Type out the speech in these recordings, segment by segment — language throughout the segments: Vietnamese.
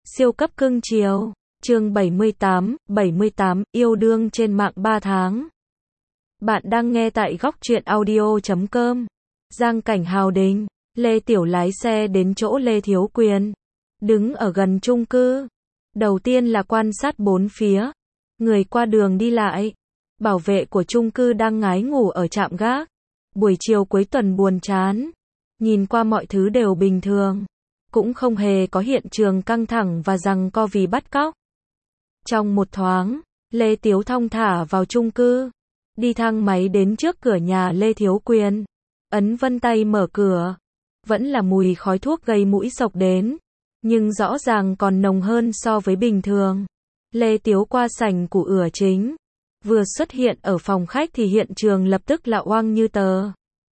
Siêu cấp cưng chiều. Chương 78, yêu đương trên mạng 3 tháng. Bạn đang nghe tại góc truyện audio.com. Giang cảnh Hào Đình, Lê Tiểu lái xe đến chỗ Lê Thiếu Quyền, đứng ở gần chung cư. Đầu tiên là quan sát bốn phía, người qua đường đi lại. Bảo vệ của chung cư đang ngái ngủ ở trạm gác. Buổi chiều cuối tuần buồn chán. Nhìn qua mọi thứ đều bình thường. Cũng không hề có hiện trường căng thẳng và giằng co vì bắt cóc. Trong một thoáng, Lê Tiếu thong thả vào chung cư. Đi thang máy đến trước cửa nhà Lê Thiếu Quyền. Ấn vân tay mở cửa. Vẫn là mùi khói thuốc gây mũi xộc đến. Nhưng rõ ràng còn nồng hơn so với bình thường. Lê Tiếu qua sảnh của ửa chính. Vừa xuất hiện ở phòng khách thì hiện trường lập tức là oang như tờ.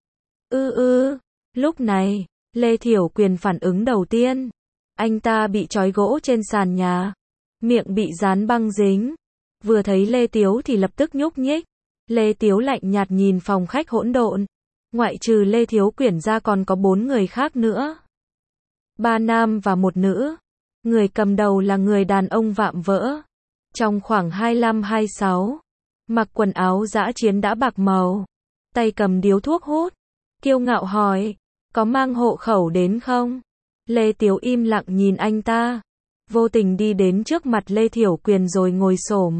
Lúc này, Lê Thiểu Quyền phản ứng đầu tiên. Anh ta bị trói gỗ trên sàn nhà. Miệng bị dán băng dính. Vừa thấy Lê Tiếu thì lập tức nhúc nhích. Lê Tiếu lạnh nhạt nhìn phòng khách hỗn độn. Ngoại trừ Lê Thiếu Quyền ra còn có 4 người khác nữa. 3 nam và 1 nữ. Người cầm đầu là người đàn ông vạm vỡ. Trong khoảng 25-26. Mặc quần áo dã chiến đã bạc màu. Tay cầm điếu thuốc hút. Kiêu ngạo hỏi. Có mang hộ khẩu đến không? Lê Tiếu im lặng nhìn anh ta. Vô tình đi đến trước mặt Lê Thiểu Quyền rồi ngồi xổm.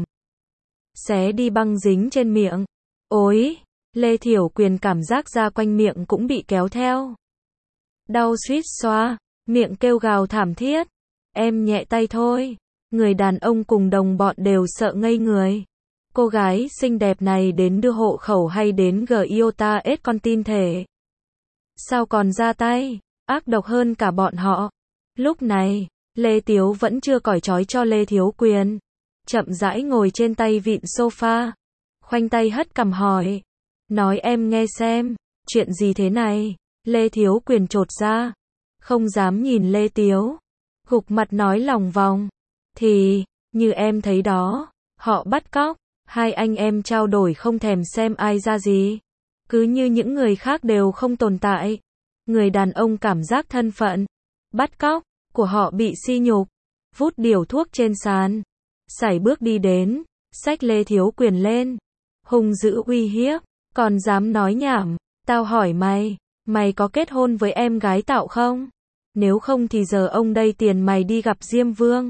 Xé đi băng dính trên miệng. Ôi! Lê Thiểu Quyền cảm giác da quanh miệng cũng bị kéo theo. Đau suýt xoa. Miệng kêu gào thảm thiết. Em nhẹ tay thôi. Người đàn ông cùng đồng bọn đều sợ ngây người. Cô gái xinh đẹp này đến đưa hộ khẩu hay đến Giota S con tin thể? Sao còn ra tay? Ác độc hơn cả bọn họ. Lúc này, Lê Tiếu vẫn chưa cởi trói cho Lê Thiếu Quyền. Chậm rãi ngồi trên tay vịn sofa. Khoanh tay hất cằm hỏi. Nói em nghe xem, chuyện gì thế này? Lê Thiếu Quyền chột ra. Không dám nhìn Lê Tiếu. Gục mặt nói lòng vòng. Thì, như em thấy đó, họ bắt cóc. Hai anh em trao đổi không thèm xem ai ra gì. Cứ như những người khác đều không tồn tại. Người đàn ông cảm giác thân phận bắt cóc của họ bị sỉ nhục. Vút điếu thuốc trên sàn. Sải bước đi đến. Xách Lê Thiếu Quyền lên. Hung dữ uy hiếp. Còn dám nói nhảm. Tao hỏi mày. Mày có kết hôn với em gái tao không? Nếu không thì giờ ông đây tiền mày đi gặp Diêm Vương.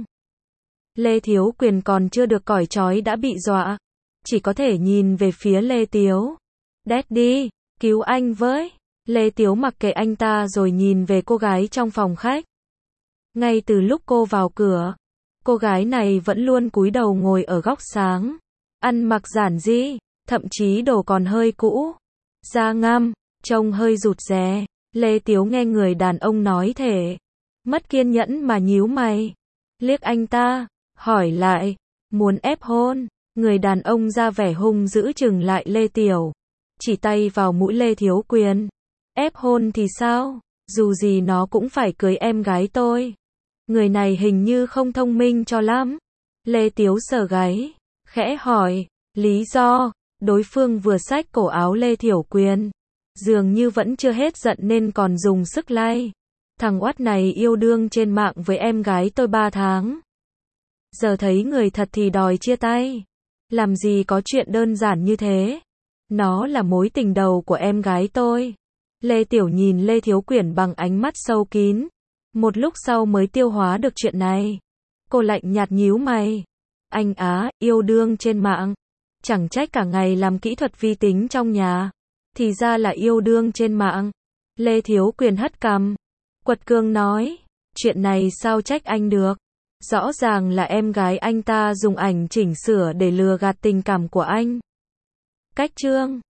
Lê Thiếu Quyền còn chưa được cởi trói đã bị dọa. Chỉ có thể nhìn về phía Lê Tiếu. Daddy, cứu anh với. Lê Tiếu mặc kệ anh ta rồi nhìn về cô gái trong phòng khách. Ngay từ lúc cô vào cửa, cô gái này vẫn luôn cúi đầu ngồi ở góc sáng. Ăn mặc giản dị, thậm chí đồ còn hơi cũ. Da ngăm, trông hơi rụt rè. Lê Tiếu nghe người đàn ông nói thể. Mất kiên nhẫn mà nhíu mày. Liếc anh ta, hỏi lại. Muốn ép hôn. Người đàn ông ra vẻ hung dữ chừng lại Lê Tiểu. Chỉ tay vào mũi Lê Thiếu Quyền. Ép hôn thì sao? Dù gì nó cũng phải cưới em gái tôi. Người này hình như không thông minh cho lắm. Lê Tiếu sờ gáy. Khẽ hỏi. Lý do? Đối phương vừa xách cổ áo Lê Thiểu Quyền. Dường như vẫn chưa hết giận nên còn dùng sức lay. Thằng oắt này yêu đương trên mạng với em gái tôi 3 tháng. Giờ thấy người thật thì đòi chia tay. Làm gì có chuyện đơn giản như thế. Nó là mối tình đầu của em gái tôi. Lê Tiểu nhìn Lê Thiếu Quyền bằng ánh mắt sâu kín. Một lúc sau mới tiêu hóa được chuyện này. Cô lạnh nhạt nhíu mày. Anh á, yêu đương trên mạng. Chẳng trách cả ngày làm kỹ thuật vi tính trong nhà. Thì ra là yêu đương trên mạng. Lê Thiếu Quyền hất cằm. Quật cường nói. Chuyện này sao trách anh được. Rõ ràng là em gái anh ta dùng ảnh chỉnh sửa để lừa gạt tình cảm của anh. Cách chương